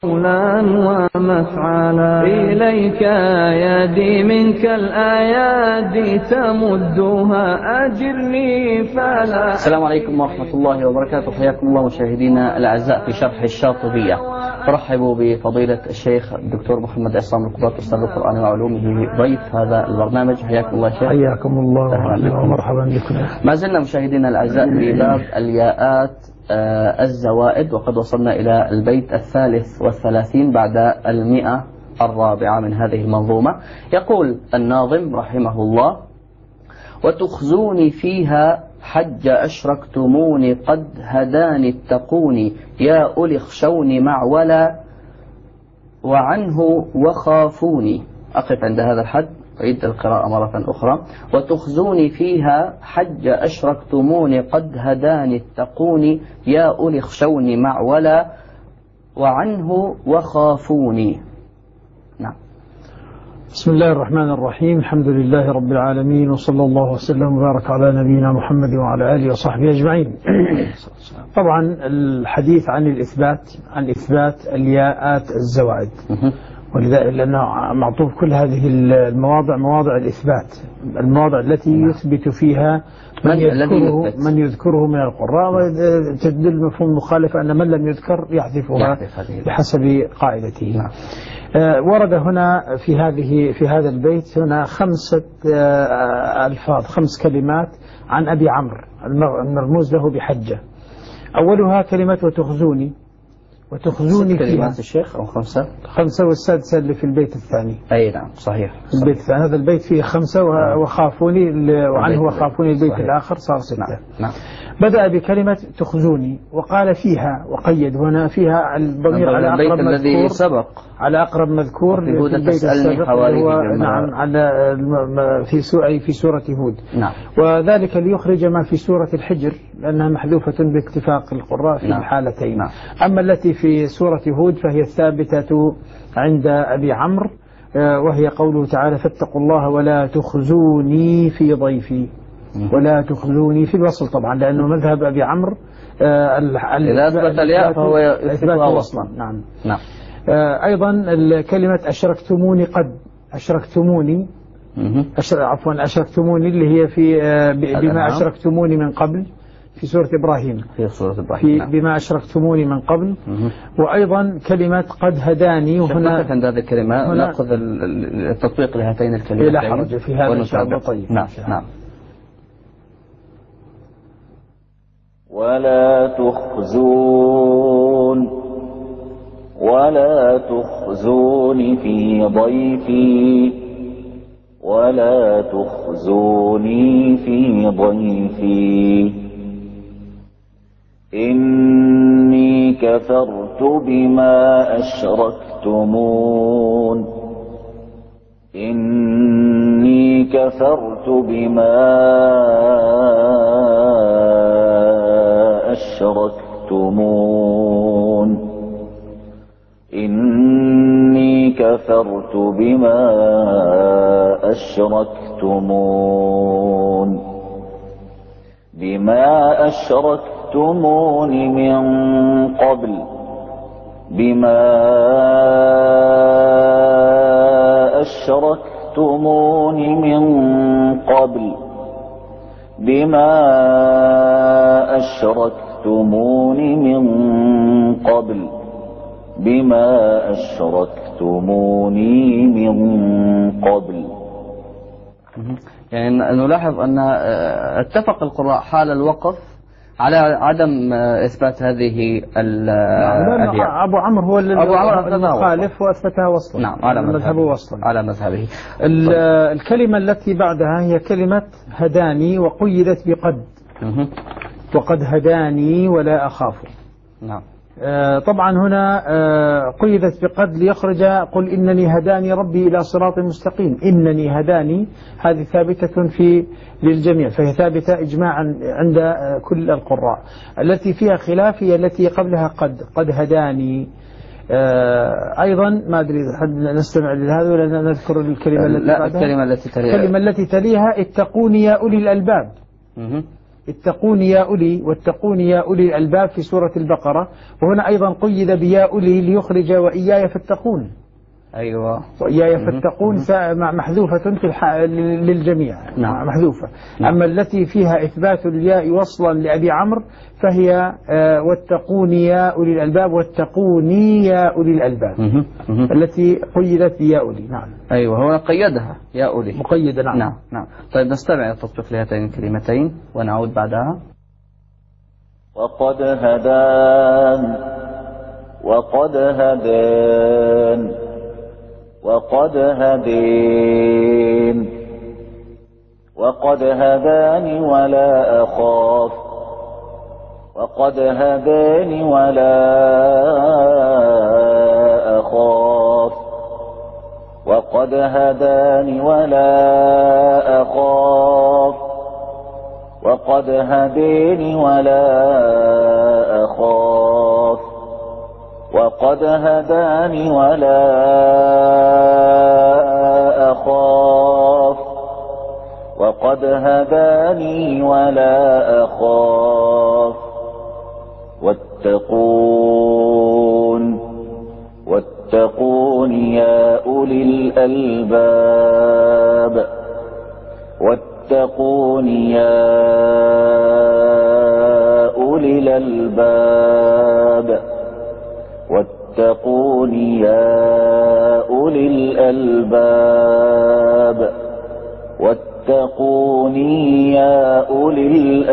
قولا ومفعلا إليك يدي منك الأيادي تمدها أجرني فلا. السلام عليكم ورحمة الله وبركاته. حياكم الله مشاهدينا الأعزاء في شرح الشاطبية. أرحب بفضيلة الشيخ الدكتور محمد عصام القباط أستاذ القرآن وعلومه ضيف هذا البرنامج. حياكم الله شيخ. حياكم الله ومرحبا بكم. ما زلنا مشاهدينا الأعزاء في باب الياءات الزوائد، وقد وصلنا إلى البيت 33 بعد 104 من هذه المنظومة. يقول الناظم رحمه الله: وتخزوني فيها حج أشركتموني قد هداني اتقوني يا أولي اخشوني معولا وعنه وخافوني. أقف عند هذا الحد، أعيد القراءة مرة أخرى. وتخزوني فيها حج أشركتموني قد هداني اتقوني يا أولي اخشوني معولا وعنه وخافوني. نعم. بسم الله الرحمن الرحيم. الحمد لله رب العالمين، وصلى الله وسلم وبارك على نبينا محمد وعلى آله وصحبه أجمعين. طبعا الحديث عن إثبات الياءات الزوائد، ولذلك لأن معطوف كل هذه المواضع مواضع الإثبات، المواضع التي يثبت فيها من يذكره من القراء، وتدل مفهوم مخالفة أن من لم يذكر يحذفها بحسب قاعدته. ورد هنا في هذا البيت هنا 5 ألفاظ، 5 كلمات عن أبي عمرو المرموز له بحجة. أولها كلمة وتخزوني كلمات الشيخ أو 5 والسادسة اللي في البيت الثاني. أي نعم صحيح. البيت الثاني هذا البيت فيه 5 وخافوني وعنه وخافوني البيت صحيح. الآخر صار 6. نعم. بدأ بكلمة تخزوني وقال فيها، وقيد هنا فيها الضمير على أقرب مذكور الذي سبق، على أقرب مذكور في البيت السابق، نعم، على في سورة هود. نعم. وذلك ليخرج ما في سورة الحجر لأنها محذوفة باتفاق القراء في الحالتين. نعم. أما التي في سورة هود فهي الثابتة عند أبي عمرو، وهي قوله تعالى: فاتقوا الله ولا تخزوني في ضيفي. ولا تخزوني في الوصل طبعا، لأنه مذهب أبي عمرو إذا أثبت الياء فهو يثبتها وصلا. نعم. نعم. أيضا كلمة أشركتموني أشركتموني اللي هي في بما أشركتموني من قبل في سورة إبراهيم. بما أشركتموني من قبل. وأيضا كلمة قد هداني، وهنا عند هذه الكلمة نأخذ التطبيق لهاتين الكلمتين. لا حرج في هذا إن شاء الله. طيب. نعم. نعم. ولا تخزوني في ضيفي ولا تخزوني في ضيفي إني كفرت بما أشركتمون إني كفرت بما أشركتمون إني كفرت بما أشركتمون من قبل بما أشركتمون من قبل. يعني نلاحظ أن اتفق القراء حال الوقف على عدم إثبات هذه الأديان. أبو عمرو هو المخالف وأثبتها وصلا. نعم، على مذهبه وصلا، على مذهبه. الكلمة التي بعدها هي كلمة هداني، وقيدت بقد. وقد هداني ولا أخاف. نعم. طبعا هنا قيدت بقد ليخرج قل إنني هداني ربي إلى صراط مستقيم. إنني هداني هذه ثابتة للجميع، فهي ثابتة إجماعا عند كل القراء. التي فيها خلاف هي التي قبلها قد هداني. أيضا ما أدري نستمع لهذا ولا نذكر الكلمة التي بعدها؟ الكلمة التي تليها اتقوني يا أولي الألباب. اتقون يا أولي واتقون يا أولي الألباب في سورة البقرة، وهنا أيضا قيد بيا أولي ليخرج وإياي فاتقون. أيوة، وإياي فاتقون محذوفة للجميع، نعم. محذوفة. نعم. أما التي فيها إثبات الياء وصلا لأبي عمرو فهي واتقوني يا أولي الألباب واتقوني يا أولي الألباب، التي قيدت بيا أولي. نعم. أيوة، هو قيدها يا أولي مقيدة. نعم. نعم نعم. طيب نستمع التطبيق لهاتين الكلمتين ونعود بعدها. وقد هدان وقد هدان وقد هدين وقد هداني ولا أخاف وقد هداني ولا أخاف وقد هداني ولا أخاف وقد هديني ولا أخاف وقد هداني ولا أخاف وقد هداني ولا أخاف واتقون يا أولي الألباب واتقون يا أولي الألباب واتقون يا أولي الألباب واتقون يا أولي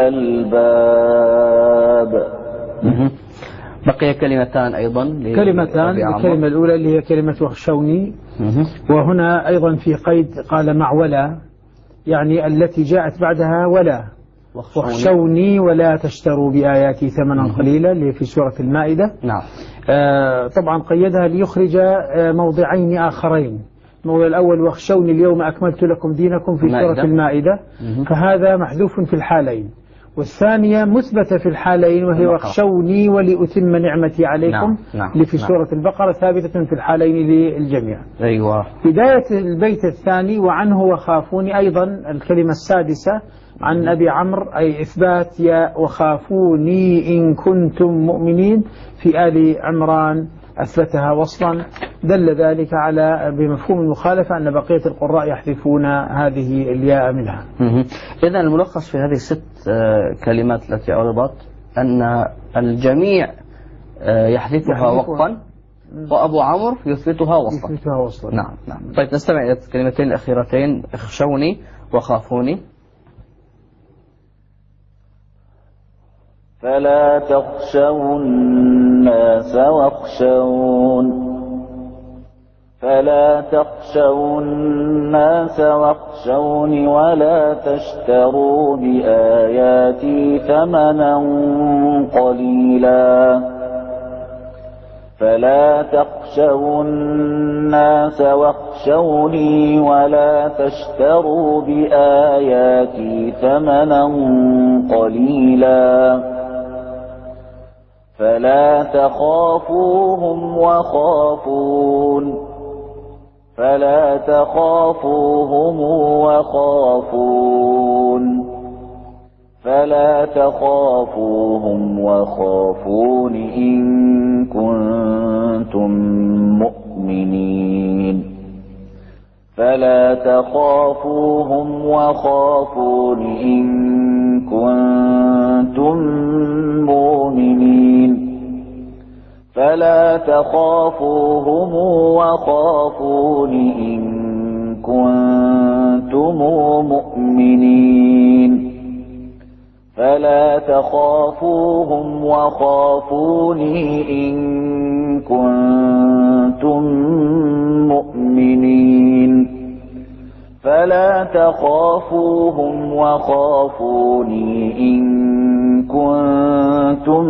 الألباب. بقي كلمتان أيضا. الكلمة الأولى اللي هي كلمة واخشوني، وهنا أيضا في قيد قال مع ولا، يعني التي جاءت بعدها ولا، واخشوني ولا تشتروا بآياتي ثمنا قليلا اللي في سورة المائدة. نعم. طبعا قيدها ليخرج موضعين آخرين. الموضع الأول واخشوني اليوم أكملت لكم دينكم في سورة المائدة، فهذا محذوف في الحالين، والثانية مثبتة في الحالين وهي واخشوني ولأتم نعمتي عليكم. نعم. اللي في سورة البقرة ثابتة في الحالين للجميع. أيوة. بداية البيت الثاني وعنه وخافوني أيضا الكلمة السادسة عن أبي عمرو، أي إثبات يا وخافوني إن كنتم مؤمنين في آل عمران أثبتها وصلا، دل ذلك على بمفهوم المخالفة أن بقية القراء يحذفون هذه الياء منها. إذن الملخص في هذه الست كلمات التي عرضت أن الجميع يحذفها وقفا وأبو عمرو يثبتها وصلا. نعم نعم. طيب نستمع إلى الكلمتين الأخيرتين اخشوني وخافوني. فلا تخشوا الناس واخشوني ولا تشتروا بآياتي ثمنا قليلا. فلا تخشوا الناس واخشوني ولا تشتروا بآياتي ثمنا قليلا. فلا تخافوهم وخافون إن كنتم مؤمنين. فلا تخافوهم وخافون إن كنتم مؤمنين. فلا تخافوهم وخافون إن كنتم مؤمنين. فلا تخافوهم وخافون إن كنتم مؤمنين. فلا تخافوهم وخافون إن كنتم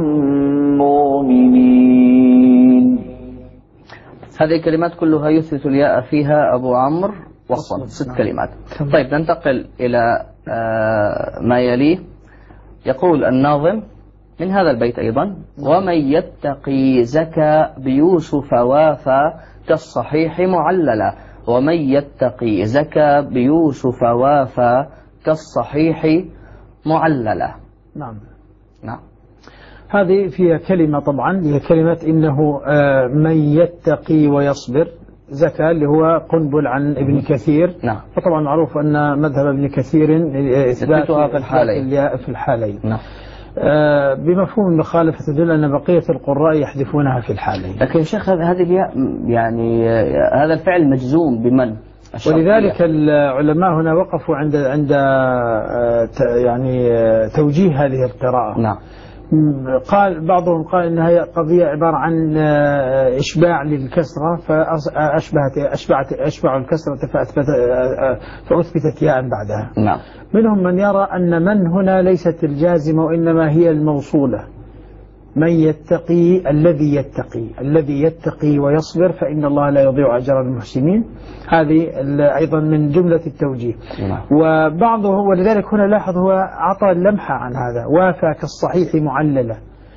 مؤمنين. هذه الكلمات كلها يثبت الياء فيها أبو عمرو وصل 6 كلمات. طيب ننتقل إلى ما يليه. يقول الناظم من هذا البيت أيضا: ومن يتقي زكى بيوسف وافى كالصحيح معللا. ومن يتقي زكى بيوسف وافى كالصحيح معللة. نعم. نعم. هذه فيها كلمة طبعا، هي كلمة إنه من يتقي ويصبر، زكاة اللي هو قنبل عن ابن كثير. نعم. وطبعا معروف أن مذهب ابن كثير إثباتها في الحالين. نعم. بمفهوم المخالفة تدل أن بقية القراء يحذفونها في الحالين. لكن شيخ هذه الياء يعني هذا الفعل مجزوم بمن؟ ولذلك العلماء هنا وقفوا عند يعني توجيه هذه القراءة. نعم. قال بعضهم قال إنها قضية عبارة عن إشباع للكسرة أشبع الكسرة فأثبتت ياء بعدها. نعم. منهم من يرى أن من هنا ليست الجازمة وإنما هي الموصولة، من يتقي الذي يتقي ويصبر فإن الله لا يضيع أجر المحسنين. هذه أيضا من جملة التوجيه. وبعضه ولذلك هنا لاحظ هو أعطى لمحة عن هذا، وافى كالصحيح معللة،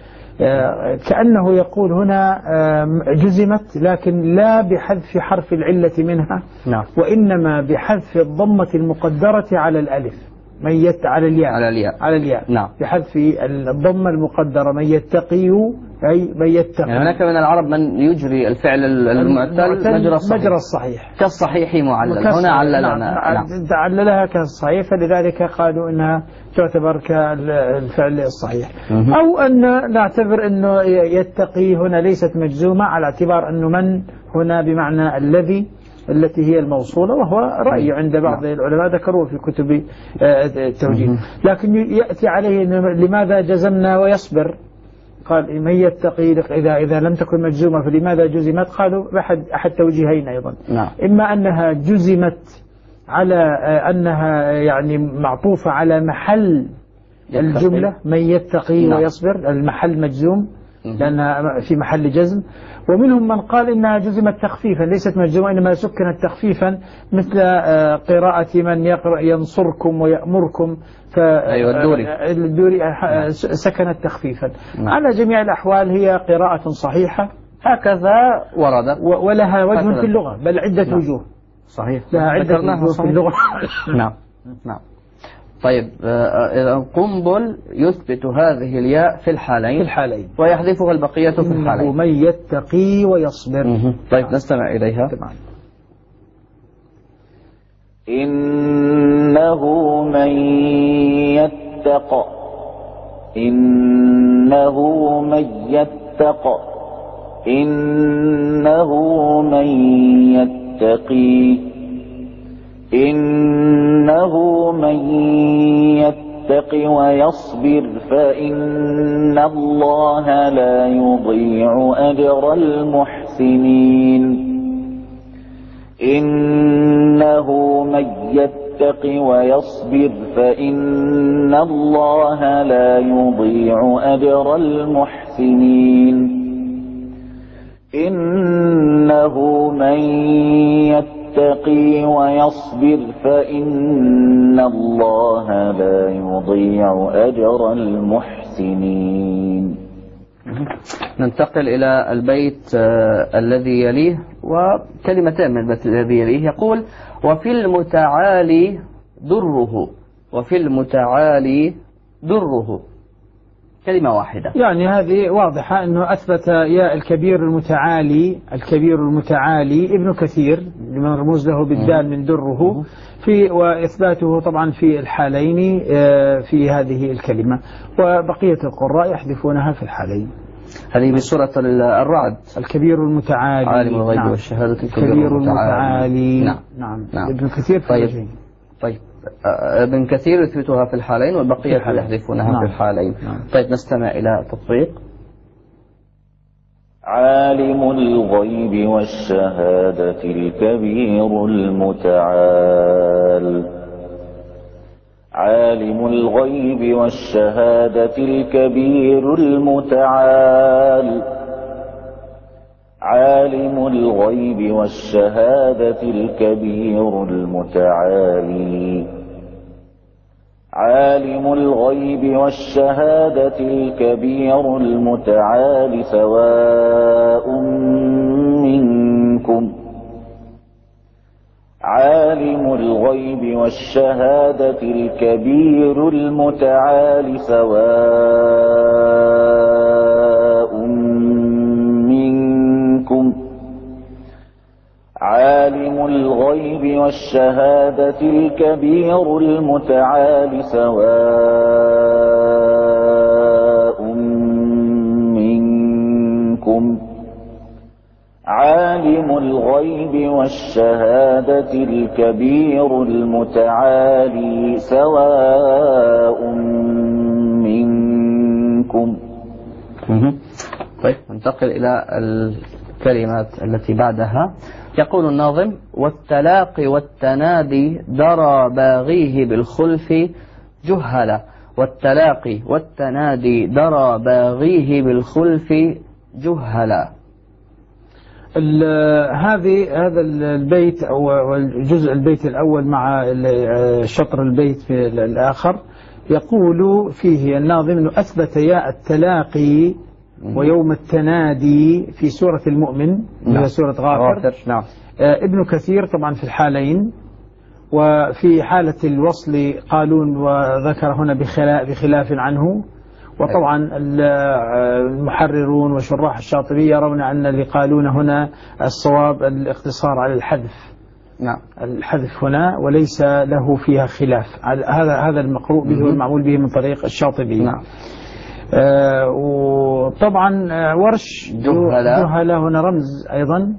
كأنه يقول هنا جزمت لكن لا بحذف حرف العلة منها. نعم. وإنما بحذف الضمة المقدرة على الألف، على الياء. نعم. بحذف الضمة المقدرة، من يتقي أي من يتقي. يعني هناك من العرب من يجري الفعل المعتل مجرى الصحيح كالصحيح معلل، هنا عللنا. نعم. عللها كالصحيح، فلذلك قالوا إنها تعتبر كالفعل الصحيح. أو أن نعتبر أنه يتقي هنا ليست مجزومة، على اعتبار أنه من هنا بمعنى التي هي الموصولة، وهو رأي عند بعض العلماء ذكروه في كتب التوجيه. لكن يأتي عليه لماذا جزمنا ويصبر؟ قال من يتقي إذا لم تكن مجزومة فلماذا جزمت؟ قالوا أحد توجيهين أيضا. نعم. إما أنها جزمت على أنها يعني معطوفة على محل الجملة، من يتقي ويصبر، المحل مجزوم لأنها في محل جزم. ومنهم من قال إنها جزمت تخفيفا ليست مجزومة، إنما سكنت تخفيفا، مثل قراءة من يقرأ ينصركم ويأمركم، الدوري سكنت تخفيفا. على جميع الأحوال هي قراءة صحيحة هكذا وردت، ولها وجه في اللغة، بل عدة وجوه. صحيح. لها عدة وجوه في اللغة. نعم. نعم. طيب إذا قنبل يثبت هذه الياء في الحالين ويحذفها البقية في الحالين. من يتقي ويصبر. طيب نستمع إليها. إنه من يتق إنه من يتقي إنه من يتق ويصبر فإن الله لا يضيع أجر المحسنين. إنه من يتق ويصبر فإن الله لا يضيع أجر المحسنين. إنه من يتقي ويصبر فإن الله لا يضيع أجر المحسنين. ننتقل إلى البيت الذي يليه، وكلمتين من البيت الذي يليه. يقول وفي المتعالي دره، كلمة واحدة. يعني هذه واضحة أنه أثبت يا الكبير المتعالي ابن كثير لمن رموز له بالدال من دره، وإثباته طبعا في الحالين في هذه الكلمة، وبقية القراء يحذفونها في الحالين. هذه بسورة الرعد. الكبير المتعالي عالم الغيب والشهادة الكبير المتعالي. نعم. ابن كثير في طيب ابن كثير يثبتها في الحالين والبقية يحذفونها في الحالين. طيب نستمع إلى تطبيق. عالم الغيب والشهادة الكبير المتعال. عالم الغيب والشهادة الكبير المتعال. عالم الغيب والشهادة الكبير المتعالي. عالم الغيب والشهادة الكبير المتعالي سواء منكم. عالم الغيب والشهادة الكبير المتعال سواء منكم عالم الغيب والشهادة الكبير المتعال سواء منكم عالم الغيب والشهادة الكبير المتعالي سواء منكم. طيب ننتقل إلى الكلمات التي بعدها. يقول الناظم: والتلاقي والتنادي درى باغيه بالخلف جهلا. والتلاقي والتنادي درى باغيه بالخلف جهلا. هذا البيت أو الجزء البيت الأول مع شطر البيت في الآخر يقول فيه الناظم أنه أثبت ياء التلاقي ويوم التنادي في سورة المؤمن وهي سورة غافر. نعم. ابن كثير طبعا في الحالين، وفي حالة الوصل قالون وذكر هنا بخلاف عنه. وطبعا المحررون وشراح الشاطبي يرون أن اللي قالون هنا الصواب الاقتصار على الحذف. نعم. الحذف هنا وليس له فيها خلاف. هذا المقروء به والمعمول به من طريق الشاطبي. نعم. وطبعا ورش جهلة هنا رمز أيضا.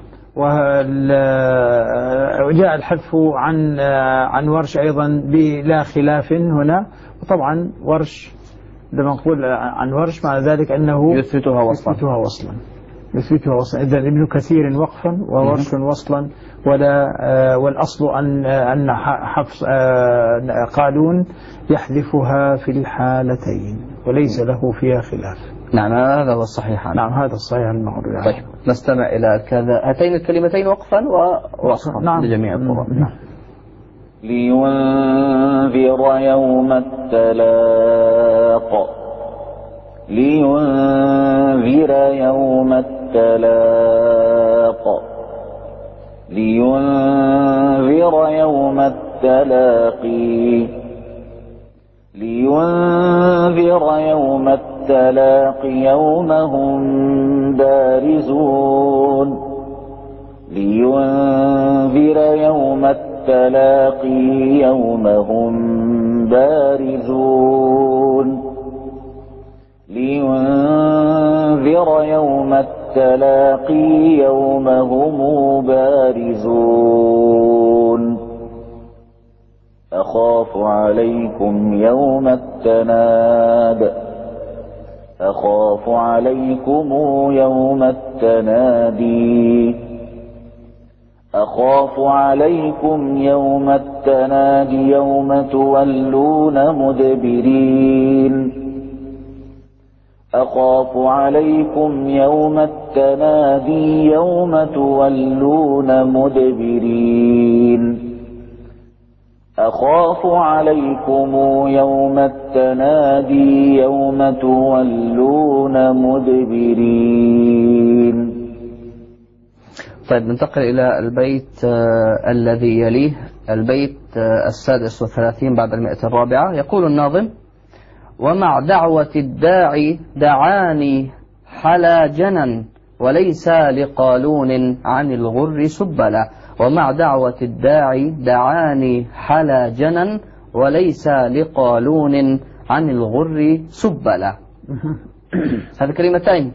وجاء الحذف عن ورش أيضا بلا خلاف هنا. وطبعا ورش لما نقول عن ورش مع ذلك أنه يثبتها وصلا. إذا ابن كثير وقفا وورش وصلا، والأصل أن حفص قالون يحذفها في الحالتين وليس له فيها خلاف. نعم هذا هو الصحيح. نعم هذا الصحيح المعروف. طيب نستمع إلى هاتين الكلمتين وقفا ووصفا. نعم. لجميع القراء. نعم. لينذر يوم التلاق لينذر يوم التلاق لينذر يوم التلاقي لينذر يوم التلاقي يوم هم بارزون لينذر يوم التلاقي يوم هم بارزون لينذر يوم التلاقي يوم هم بارزون أخاف عليكم يوم التناد أخاف عليكم يوم التنادي أخاف عليكم يوم التنادي يوم تولون مدبرين أخاف عليكم يوم التنادي يوم تولون مدبرين أخاف عليكم يوم التنادي يوم تولون مدبرين. طيب ننتقل إلى البيت الذي يليه، البيت 36 بعد 104. يقول الناظم: ومع دعوة الداعي دعاني حلا جنا وليس لقالون عن الغر سبلا. ومع دعوة الداعي دعاني حلا جنا وليس لقالون عن الغر سبلا. هذه كلمتين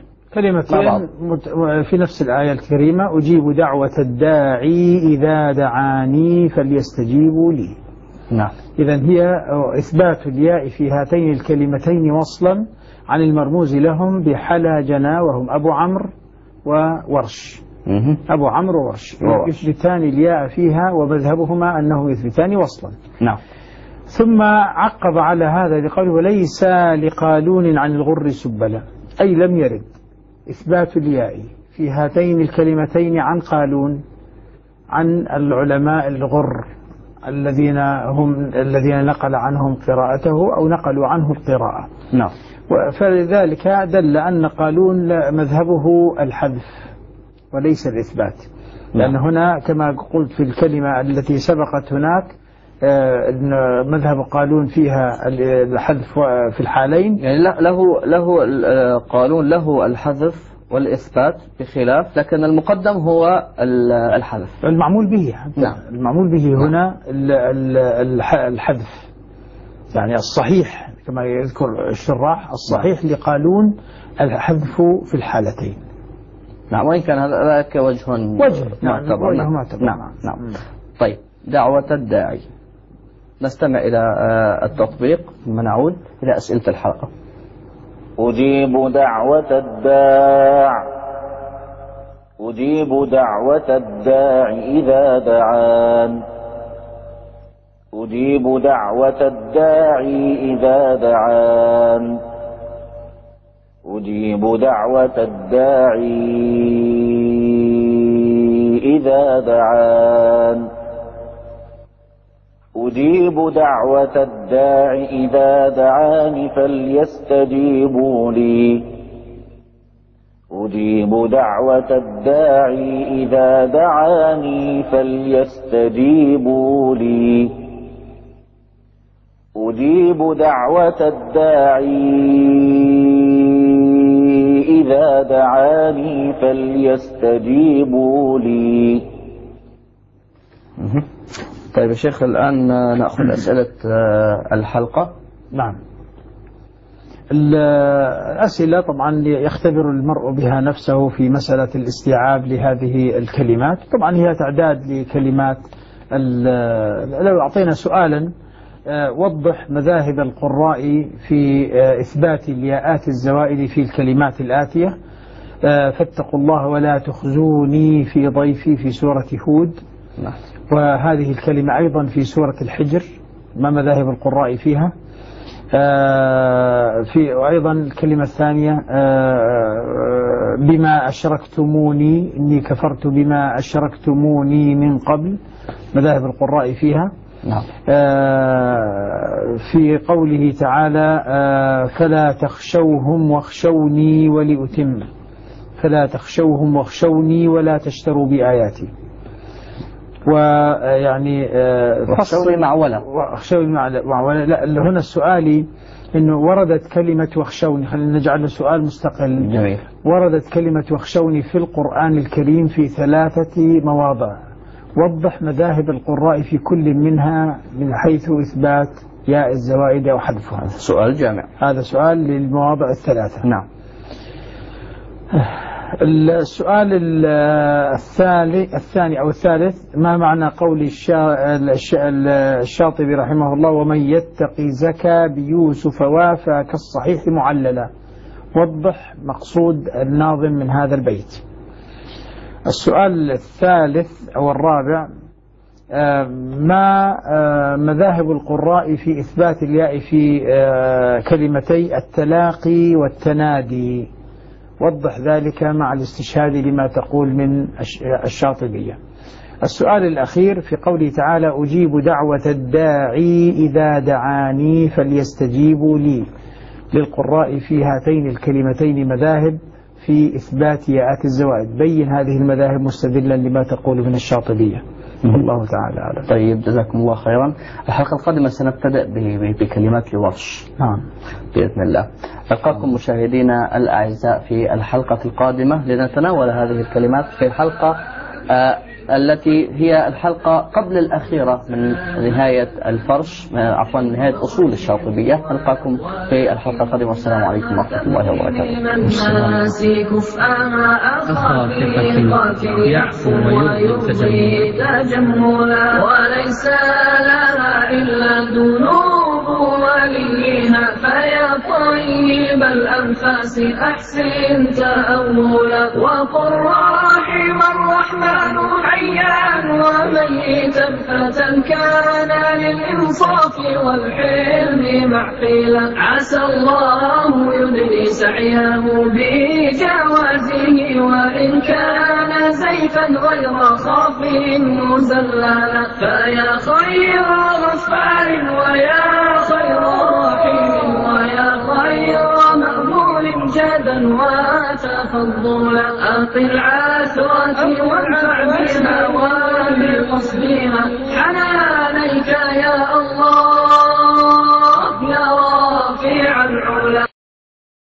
في نفس الآية الكريمة: أجيب دعوة الداعي إذا دعاني فليستجيبوا لي. نعم. إذن هي إثبات الياء في هاتين الكلمتين وصلا عن المرموز لهم بحلا جنا، وهم أبو عمرو وورش. أبو عمرو وورش يثبتان الياء فيها، ومذهبهما أنه يثبتان وصلا. نعم. ثم عقب على هذا بقوله: وليس لقالون عن الغر سبلا، أي لم يرد إثبات الياء في هاتين الكلمتين عن قالون، عن العلماء الغر الذين نقل عنهم قراءته أو نقلوا عنه القراءة. نعم. فلذلك دل أن قالون مذهبه الحذف وليس الإثبات، لأن هنا كما قلت في الكلمة التي سبقت هناك أن مذهب قالون فيها الحذف في الحالين؟ يعني له قالون له الحذف والإثبات بخلاف، لكن المقدم هو الحذف المعمول به. نعم. المعمول به هنا الحذف، يعني الصحيح كما يذكر الشراح الصحيح لقالون الحذف في الحالتين. نعم، وإن كان هذا وجه معتبر. نعم. طيب، دعوة الداعي. نستمع إلى التطبيق ثم نعود إلى أسئلة الحلقة. أجيب دعوة الداعي إذا دعان. أجيب دعوة الداعي إذا دعان. أجيب دعوة الداعي إذا دعان. أجيب دعوة الداعي إذا دعان فليستجيبوا لي. أجيب دعوة الداعي إذا دعاني فليستجيبوا لي. أجيب دعوة الداعي إذا دعاني فليستجيبوا لي. طيب يا شيخ، الآن نأخذ أسئلة الحلقة. نعم. الأسئلة طبعا يختبر المرء بها نفسه في مسألة الاستيعاب لهذه الكلمات. طبعا هي تعداد لكلمات. لو أعطينا سؤالا وضح مذاهب القراء في إثبات الياءات الزوائد في الكلمات الآتية: فاتقوا الله ولا تخزوني في ضيفي في سورة هود، وهذه الكلمة أيضا في سورة الحجر، ما مذاهب القراء فيها. وأيضا الكلمة الثانية بما أشركتموني، إني كفرت بما أشركتموني من قبل، مذاهب القراء فيها. في قوله تعالى فلا تخشوهم واخشوني ولأتم، فلا تخشوهم واخشوني ولا تشتروا بآياتي. ويعني واخشوني مع ولا لا، هنا السؤال إنه وردت كلمة واخشوني، خلينا نجعله سؤال مستقل. جميل. وردت كلمة واخشوني في القرآن الكريم في 3 مواضع، وضح مذاهب القراء في كل منها من حيث إثبات ياء الزوائد أو حذفها. سؤال جامع. هذا سؤال للمواضع ال3. نعم. السؤال الثاني أو الثالث: ما معنى قول الشاطبي رحمه الله: ومن يتقي زكى بيوسف وافى كالصحيح معللا؟ وضح مقصود الناظم من هذا البيت. السؤال الثالث أو الرابع: ما مذاهب القراء في إثبات الياء في كلمتي التلاقي والتنادي؟ وضح ذلك مع الاستشهاد لما تقول من الشاطبية. السؤال الأخير في قوله تعالى: أجيب دعوة الداعي إذا دعاني فليستجيبوا لي. للقراء في هاتين الكلمتين مذاهب في إثبات ياءات الزوائد، بين هذه المذاهب مستدلا لما تقول من الشاطبية. الله تعالى أعلم. طيب، جزاكم الله خيرا. الحلقة القادمة سنبتدأ بكلمات لورش. نعم بإذن الله. ألقاكم مشاهدينا الأعزاء في الحلقة القادمة لنتناول هذه الكلمات في الحلقة التي هي الحلقة قبل الأخيرة من نهاية الفرش، عفوا نهاية أصول الشاطبية. ألقاكم في الحلقة القادمة، والسلام عليكم ورحمة الله وبركاته. أخا ثقة يعفو ويرضي تجملا، وليس لها إلا ذنوب وليها، فيا طيب الأنفاس أحسن تأولا، وقل رحم الرحمن حيا وميتا فتى كان للإنصاف والحلم معقلا، عسى الله يدري سعيه بجوازه، وإن كان زيفا غير خاف مزللا، فيا خير غفار ويا خير رحيم ويا خير مأمول جدا وتفضلا، أطل عثرتي وانفع بها وبقصدها حناني يا الله